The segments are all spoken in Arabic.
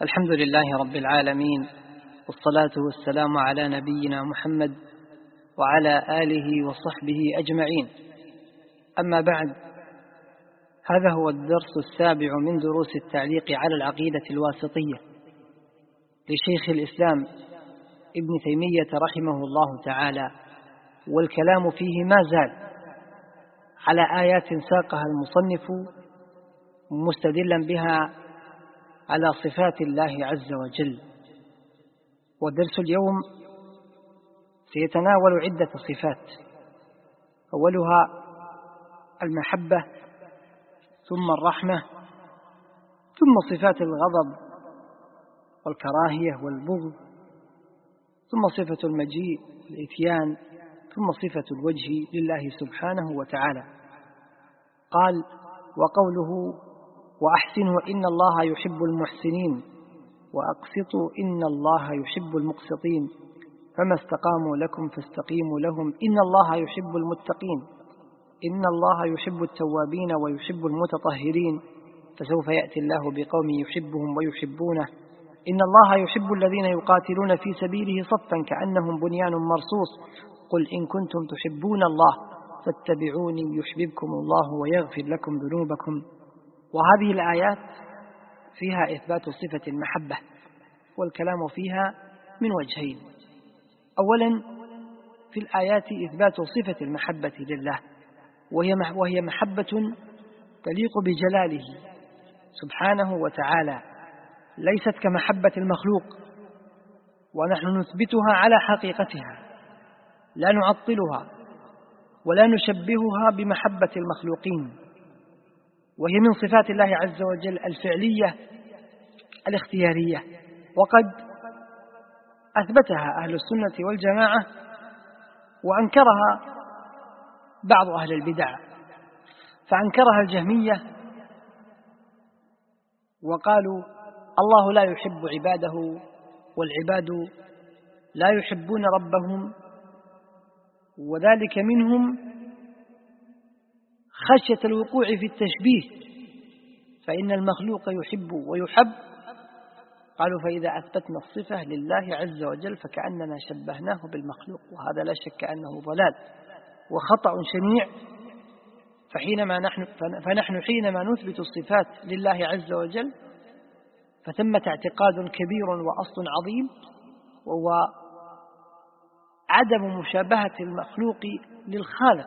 الحمد لله رب العالمين، والصلاة والسلام على نبينا محمد وعلى آله وصحبه أجمعين. أما بعد، هذا هو الدرس السابع من دروس التعليق على العقيدة الواسطية لشيخ الإسلام ابن تيمية رحمه الله تعالى، والكلام فيه ما زال على آيات ساقها المصنف مستدلا بها على صفات الله عز وجل. ودرس اليوم سيتناول عدة صفات، أولها المحبة، ثم الرحمة، ثم صفات الغضب والكراهية والبغض، ثم صفة المجيء والإتيان، ثم صفة الوجه لله سبحانه وتعالى. قال: وقوله: وأحسنوا إن الله يحب المحسنين وأقسطوا إن الله يحب المقسطين فما استقاموا لكم فاستقيموا لهم إن الله يحب المتقين إن الله يحب التوابين ويحب المتطهرين فسوف يأتي الله بقوم يحبهم ويحبونه إن الله يحب الذين يقاتلون في سبيله صفا كأنهم بنيان مرصوص قل إن كنتم تحبون الله فاتبعوني يحببكم الله ويغفر لكم ذنوبكم. وهذه الآيات فيها إثبات صفة المحبة، والكلام فيها من وجهين. أولا، في الآيات إثبات صفة المحبة لله، وهي محبة تليق بجلاله سبحانه وتعالى، ليست كمحبة المخلوق، ونحن نثبتها على حقيقتها، لا نعطلها ولا نشبهها بمحبة المخلوقين. وهي من صفات الله عز وجل الفعلية الاختيارية، وقد أثبتها أهل السنة والجماعة، وأنكرها بعض أهل البدع، فأنكرها الجهمية وقالوا الله لا يحب عباده والعباد لا يحبون ربهم، وذلك منهم خشية الوقوع في التشبيه، فإن المخلوق يحب ويحب. قالوا فإذا أثبتنا الصفة لله عز وجل فكأننا شبهناه بالمخلوق، وهذا لا شك أنه ضلال وخطأ شنيع. فنحن حينما نثبت الصفات لله عز وجل فثمة اعتقاد كبير وأصل عظيم، وهو عدم مشابهة المخلوق للخالق.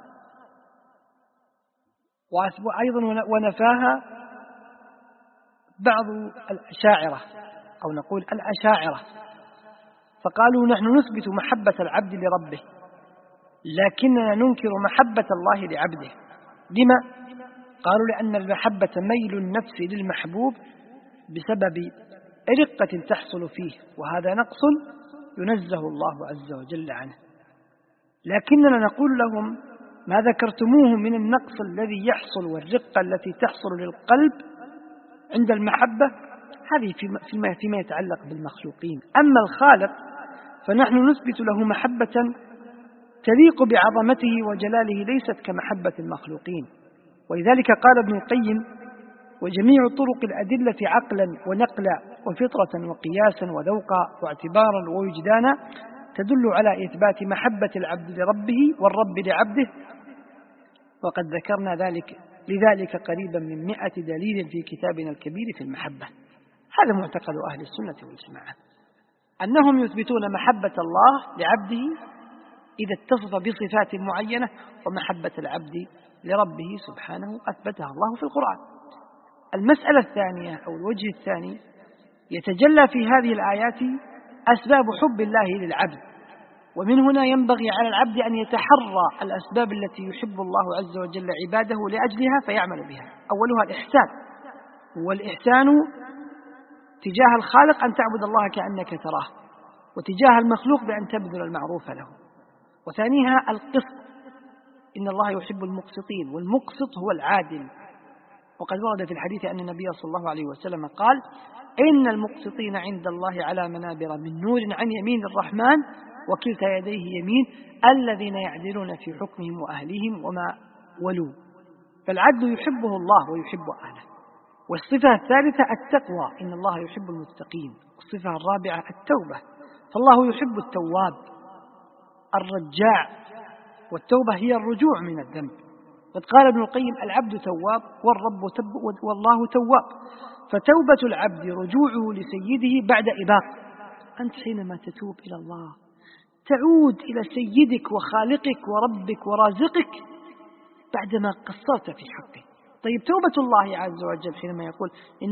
وأيضا ونفاها بعض الأشاعرة، أو نقول الأشاعرة، فقالوا نحن نثبت محبة العبد لربه لكننا ننكر محبة الله لعبده. لما؟ قالوا لأن المحبة ميل النفس للمحبوب بسبب رقة تحصل فيه، وهذا نقص ينزه الله عز وجل عنه. لكننا نقول لهم ما ذكرتموه من النقص الذي يحصل والرقة التي تحصل للقلب عند المحبة هذه فيما يتعلق بالمخلوقين. أما الخالق فنحن نثبت له محبة تليق بعظمته وجلاله ليست كمحبة المخلوقين. ولذلك قال ابن القيم: وجميع طرق الأدلة عقلا ونقلا وفطرة وقياسا وذوقا واعتبارا ووجدانا تدل على إثبات محبة العبد لربه والرب لعبده، وقد ذكرنا لذلك قريبا من 100 دليل في كتابنا الكبير في المحبة. هذا معتقد أهل السنة والجماعة، أنهم يثبتون محبة الله لعبده إذا اتصف بصفات معينة، ومحبة العبد لربه سبحانه أثبتها الله في القرآن. المسألة الثانية أو الوجه الثاني، يتجلى في هذه الآيات أسباب حب الله للعبد، ومن هنا ينبغي على العبد أن يتحرى الأسباب التي يحب الله عز وجل عباده لأجلها فيعمل بها. أولها الإحسان، والإحسان تجاه الخالق أن تعبد الله كأنك تراه، وتجاه المخلوق بأن تبذل المعروف له. وثانيها القسط، إن الله يحب المقسطين، والمقسط هو العادل. وقد ورد في الحديث أن النبي صلى الله عليه وسلم قال: إن المقسطين عند الله على منابر من نور عن يمين الرحمن وكلتا يديه يمين الذين يعدلون في حكمهم وأهلهم وما ولوا. فالعدل يحبه الله ويحب أهله. والصفة الثالثة التقوى، إن الله يحب المتقين. الصفة الرابعة التوبة، فالله يحب التواب الرجاع، والتوبة هي الرجوع من الذنب. قد قال ابن القيم: العبد تواب والله تواب. فتوبة العبد رجوعه لسيده بعد إباق. أنت حينما تتوب إلى الله تعود إلى سيدك وخالقك وربك ورازقك بعدما قصرت في حقه. طيب توبة الله عز وجل حينما يقول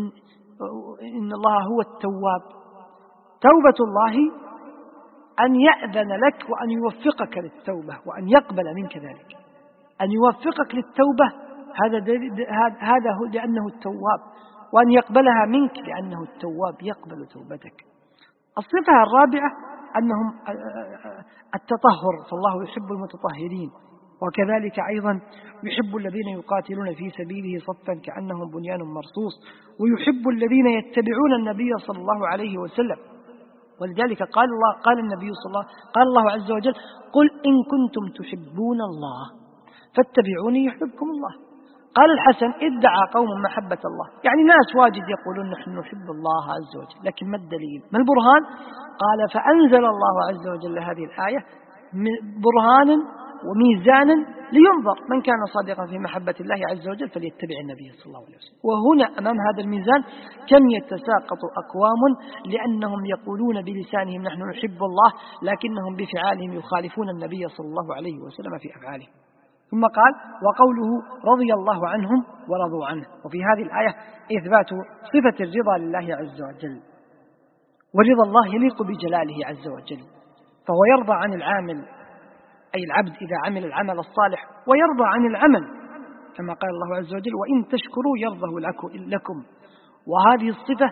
إن الله هو التواب، توبة الله أن يأذن لك وأن يوفقك للتوبة وأن يقبل منك ذلك. أن يوفقك للتوبة هذا هو لأنه التواب، وأن يقبلها منك لأنه التواب يقبل توبتك. الصفة الرابعة أنهم التطهر، فالله يحب المتطهرين، وكذلك أيضا يحب الذين يقاتلون في سبيله صفا كأنهم بنيان مرصوص، ويحب الذين يتبعون النبي صلى الله عليه وسلم. ولذلك قال النبي صلى الله عليه وسلم، قال الله عز وجل: قل إن كنتم تحبون الله فاتبعوني يحببكم الله. قال الحسن: ادعى قوم محبة الله، يعني ناس واجد يقولون نحن نحب الله عز وجل، لكن ما الدليل؟ ما البرهان؟ قال: فأنزل الله عز وجل هذه الآية برهانا وميزانا لينظر من كان صادقا في محبة الله عز وجل فليتبع النبي صلى الله عليه وسلم. وهنا أمام هذا الميزان كم يتساقط أقوام لأنهم يقولون بلسانهم نحن نحب الله، لكنهم بفعالهم يخالفون النبي صلى الله عليه وسلم في أفعاله. ثم قال: وقوله رضي الله عنهم ورضوا عنه. وفي هذه الآية إثبات صفة الرضا لله عز وجل، ورضا الله يليق بجلاله عز وجل، فهو يرضى عن العامل أي العبد إذا عمل العمل الصالح، ويرضى عن العمل كما قال الله عز وجل: وإن تشكروا يرضه لكم. وهذه الصفة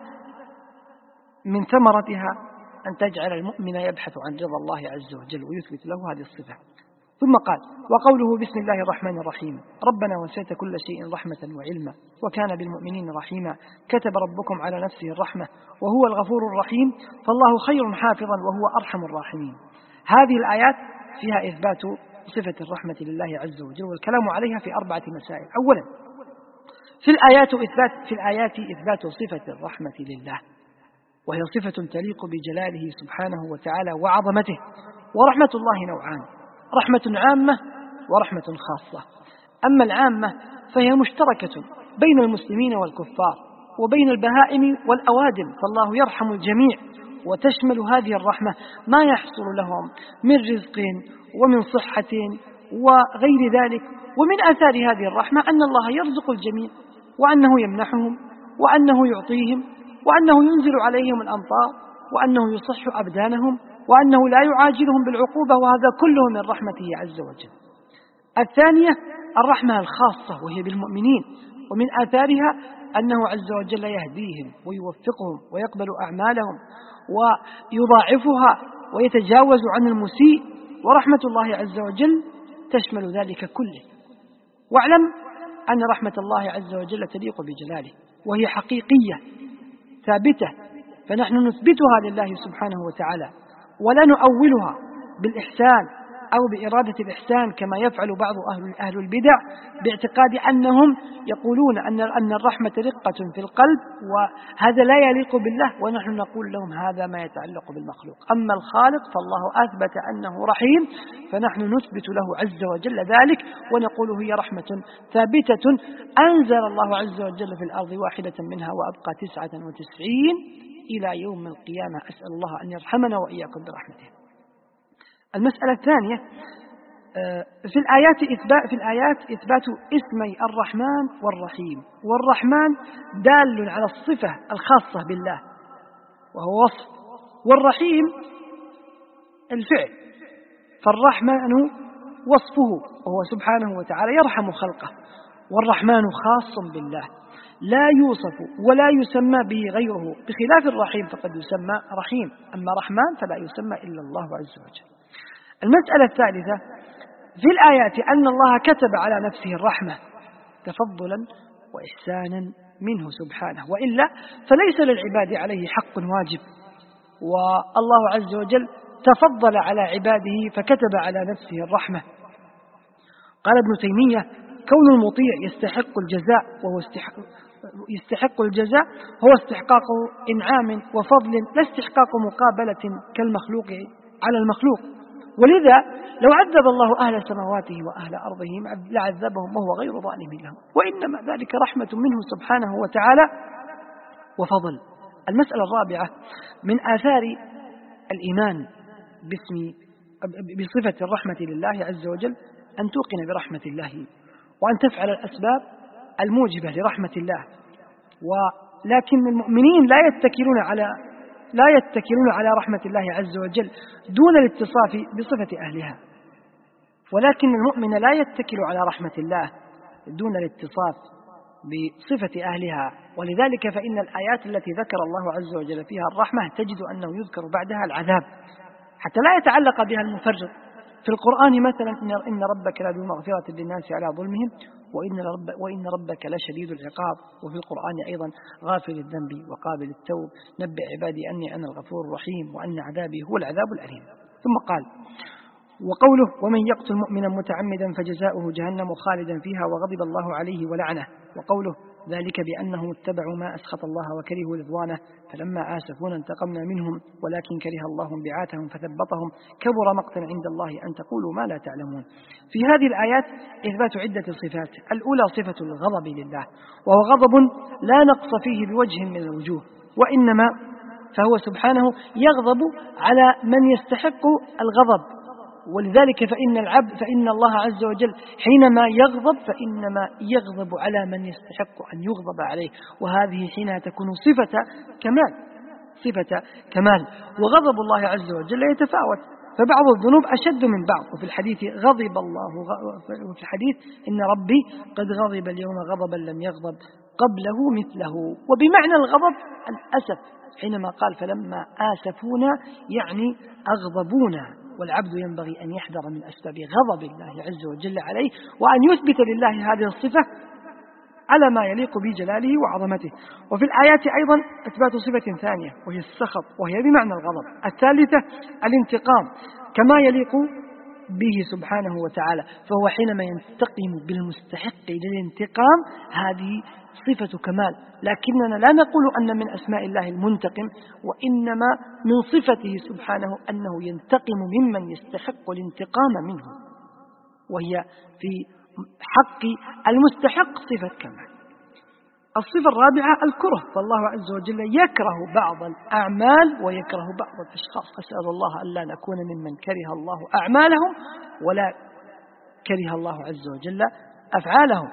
من ثمرتها أن تجعل المؤمن يبحث عن رضا الله عز وجل ويثبت له هذه الصفة. ثم قال: وقوله بسم الله الرحمن الرحيم، ربنا وسعت كل شيء رحمة وعلما وكان بالمؤمنين رحيما، كتب ربكم على نفسه الرحمة وهو الغفور الرحيم، فالله خير حافظا وهو أرحم الراحمين. هذه الآيات فيها إثبات صفة الرحمة لله عز وجل، والكلام عليها في 4 مسائل. أولا في الآيات إثبات صفة الرحمة لله، وهي صفة تليق بجلاله سبحانه وتعالى وعظمته. ورحمة الله نوعان: رحمة عامة ورحمة خاصة. أما العامة فهي مشتركة بين المسلمين والكفار وبين البهائم والأوادم، فالله يرحم الجميع، وتشمل هذه الرحمة ما يحصل لهم من رزق ومن صحة وغير ذلك. ومن آثار هذه الرحمة أن الله يرزق الجميع، وأنه يمنحهم، وأنه يعطيهم، وأنه ينزل عليهم الأمطار، وأنه يصح أبدانهم، وأنه لا يعاجلهم بالعقوبة، وهذا كله من رحمته عز وجل. الثانية الرحمة الخاصة وهي بالمؤمنين، ومن آثارها أنه عز وجل يهديهم ويوفقهم ويقبل أعمالهم ويضاعفها ويتجاوز عن المسيء، ورحمة الله عز وجل تشمل ذلك كله. واعلم أن رحمة الله عز وجل تليق بجلاله، وهي حقيقية ثابتة، فنحن نثبتها لله سبحانه وتعالى، ولا نؤولها بالإحسان أو بإرادة الإحسان كما يفعل بعض أهل البدع باعتقاد أنهم يقولون أن الرحمة رقة في القلب وهذا لا يليق بالله، ونحن نقول لهم هذا ما يتعلق بالمخلوق. أما الخالق فالله أثبت أنه رحيم، فنحن نثبت له عز وجل ذلك ونقول هي رحمة ثابتة أنزل الله عز وجل في الأرض واحدة منها وأبقى 99 إلى يوم القيامة. أسأل الله أن يرحمنا وإياكم برحمته. المسألة الثانية في الآيات إثبات اسمي الرحمن والرحيم. والرحمن دال على الصفة الخاصة بالله وهو وصف، والرحيم الفعل. فالرحمن وصفه وهو سبحانه وتعالى يرحم خلقه، والرحمن خاص بالله لا يوصف ولا يسمى به غيره، بخلاف الرحيم فقد يسمى رحيم، أما رحمن فلا يسمى إلا الله عز وجل. المسألة الثالثة في الآيات أن الله كتب على نفسه الرحمة تفضلا وإحسانا منه سبحانه، وإلا فليس للعباد عليه حق واجب، والله عز وجل تفضل على عباده فكتب على نفسه الرحمة. قال ابن تيمية: كون المطيع يستحق الجزاء يستحق الجزاء هو استحقاق إنعام وفضل لا استحقاق مقابلة كالمخلوق على المخلوق. ولذا لو عذب الله أهل سماواته وأهل أرضهم لعذبهم وهو غير ظالم لهم، وإنما ذلك رحمة منه سبحانه وتعالى وفضل. المسألة الرابعة من آثار الإيمان بصفة الرحمة لله عز وجل أن توقن برحمة الله وأن تفعل الأسباب الموجبة لرحمة الله. ولكن المؤمنين لا يتكلون على رحمة الله عز وجل دون الاتصاف بصفة أهلها، ولكن المؤمن لا يتكل على رحمة الله دون الاتصاف بصفة أهلها. ولذلك فإن الآيات التي ذكر الله عز وجل فيها الرحمة تجد أنه يذكر بعدها العذاب حتى لا يتعلق بها المفرط. في القرآن مثلا إن ربك لذو مغفرة للناس على ظلمهم وإن ربك لشديد العقاب، وفي القرآن أيضا غافل الذنب وقابل التوب، نبئ عبادي أني أنا الغفور الرحيم وأن عذابي هو العذاب الأليم. ثم قال وقوله ومن يقتل مؤمنا متعمدا فجزاؤه جهنم خالدا فيها وغضب الله عليه ولعنه، وقوله ذلك بأنهم اتبعوا ما أسخط الله وكرهوا رضوانه فلما آسفونا انتقمنا منهم ولكن كره الله انبعاثهم فثبطهم كبر مقتا عند الله أن تقولوا ما لا تعلمون. في هذه الآيات إثبات عدة صفات. الأولى صفة الغضب لله، وهو غضب لا نقص فيه بوجه من الوجوه، وإنما فهو سبحانه يغضب على من يستحق الغضب. ولذلك فإن الله عز وجل حينما يغضب فإنما يغضب على من يستحق أن يغضب عليه، وهذه حينها تكون صفة كمال. وغضب الله عز وجل يتفاوت، فبعض الذنوب أشد من بعض. وفي الحديث غضب الله، وفي الحديث إن ربي قد غضب اليوم غضبا لم يغضب قبله مثله. وبمعنى الغضب الأسف، حينما قال فلما آسفونا يعني أغضبونا. والعبد ينبغي أن يحذر من أسباب غضب الله عز وجل عليه، وأن يثبت لله هذه الصفة على ما يليق بجلاله وعظمته. وفي الآيات أيضا إثبات صفة ثانية وهي السخط، وهي بمعنى الغضب. الثالثة الانتقام كما يليق به سبحانه وتعالى، فهو حينما ينتقم بالمستحق للانتقام هذه صفة كمال. لكننا لا نقول أن من أسماء الله المنتقم، وإنما من صفته سبحانه أنه ينتقم ممن يستحق الانتقام منه، وهي في حق المستحق صفة كمال. الصفة الرابعة الكره، فالله عز وجل يكره بعض الأعمال ويكره بعض الأشخاص. أسأل الله ألا نكون ممن كره الله أعمالهم ولا كره الله عز وجل أفعالهم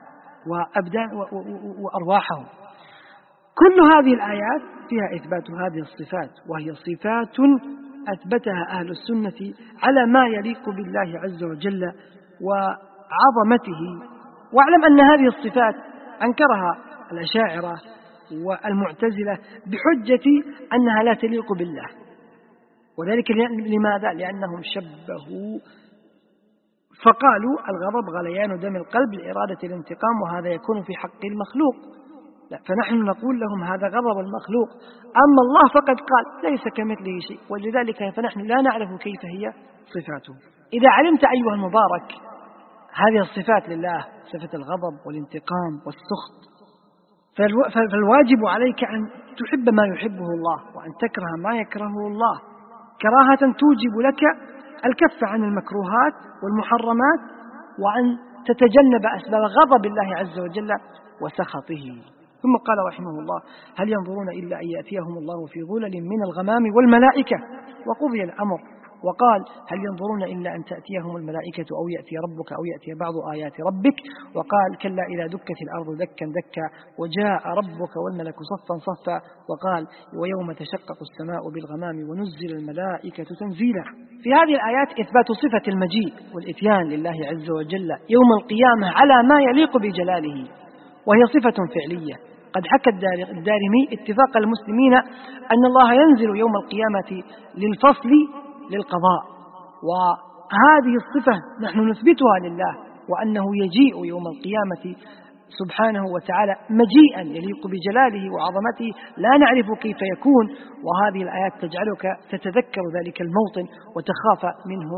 وأرواحهم. كل هذه الآيات فيها إثبات هذه الصفات، وهي صفات أثبتها أهل السنة على ما يليق بالله عز وجل وعظمته. واعلم أن هذه الصفات أنكرها الأشاعرة والمعتزلة بحجة أنها لا تليق بالله، وذلك لماذا؟ لأنهم شبهوا فقالوا الغضب غليان دم القلب لإرادة الانتقام، وهذا يكون في حق المخلوق. فنحن نقول لهم هذا غضب المخلوق، أما الله فقد قال ليس كمثله شيء، ولذلك فنحن لا نعرف كيف هي صفاته. إذا علمت أيها المبارك هذه الصفات لله، صفة الغضب والانتقام والسخط، فالواجب عليك أن تحب ما يحبه الله وأن تكره ما يكرهه الله، كراهة توجب لك الكف عن المكروهات والمحرمات، وأن تتجنب أسباب غضب الله عز وجل وسخطه. ثم قال رحمه الله هل ينظرون إلا أن يأتيهم الله في ظلل من الغمام والملائكة وقضي الأمر. وقال هل ينظرون إلا أن تأتيهم الملائكة أو يأتي ربك أو يأتي بعض آيات ربك. وقال كلا إذا دكت الأرض دكا دكا وجاء ربك والملك صفا صفا. وقال ويوم تشقق السماء بالغمام ونزل الملائكة تنزيلا. في هذه الآيات إثبات صفة المجيء والإتيان لله عز وجل يوم القيامة على ما يليق بجلاله، وهي صفة فعلية. قد حكى الدارمي اتفاق المسلمين أن الله ينزل يوم القيامة للفصل للقضاء، وهذه الصفة نحن نثبتها لله، وأنه يجيء يوم القيامة سبحانه وتعالى مجيئا يليق بجلاله وعظمته لا نعرف كيف يكون. وهذه الآيات تجعلك تتذكر ذلك الموطن وتخاف منه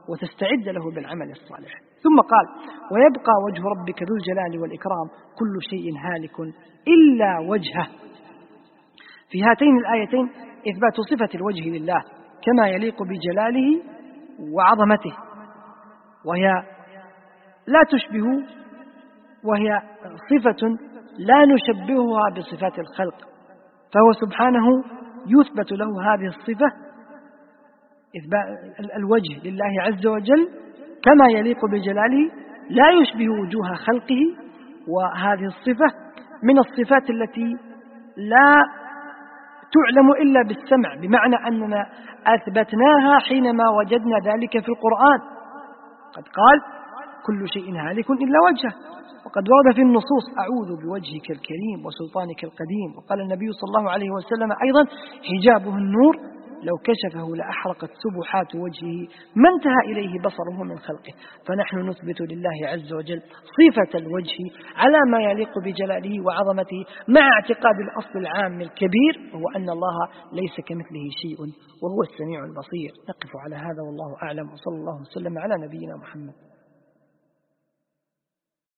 وتستعد له بالعمل الصالح. ثم قال: ويبقى وجه ربك ذو الجلال والإكرام كل شيء هالك إلا وجهه. في هاتين الآيتين إثبات صفة الوجه لله كما يليق بجلاله وعظمته، وهي لا تشبه، وهي صفة لا نشبهها بصفات الخلق، فهو سبحانه يثبت له هذه الصفة الوجه لله عز وجل كما يليق بجلاله، لا يشبه وجوه خلقه. وهذه الصفة من الصفات التي لا تعلم إلا بالسمع، بمعنى أننا أثبتناها حينما وجدنا ذلك في القرآن. قد قال: كل شيء هالك إلا وجهه. وقد ورد في النصوص: أعوذ بوجهك الكريم وسلطانك القديم. وقال النبي صلى الله عليه وسلم أيضا: حجابه النور لو كشفه لأحرقت سبحات وجهه ما انتهى إليه بصره من خلقه. فنحن نثبت لله عز وجل صفة الوجه على ما يليق بجلاله وعظمته، مع اعتقاد الأصل العام الكبير هو أن الله ليس كمثله شيء وهو السميع البصير. نقف على هذا والله أعلم، وصلى الله وسلم على نبينا محمد.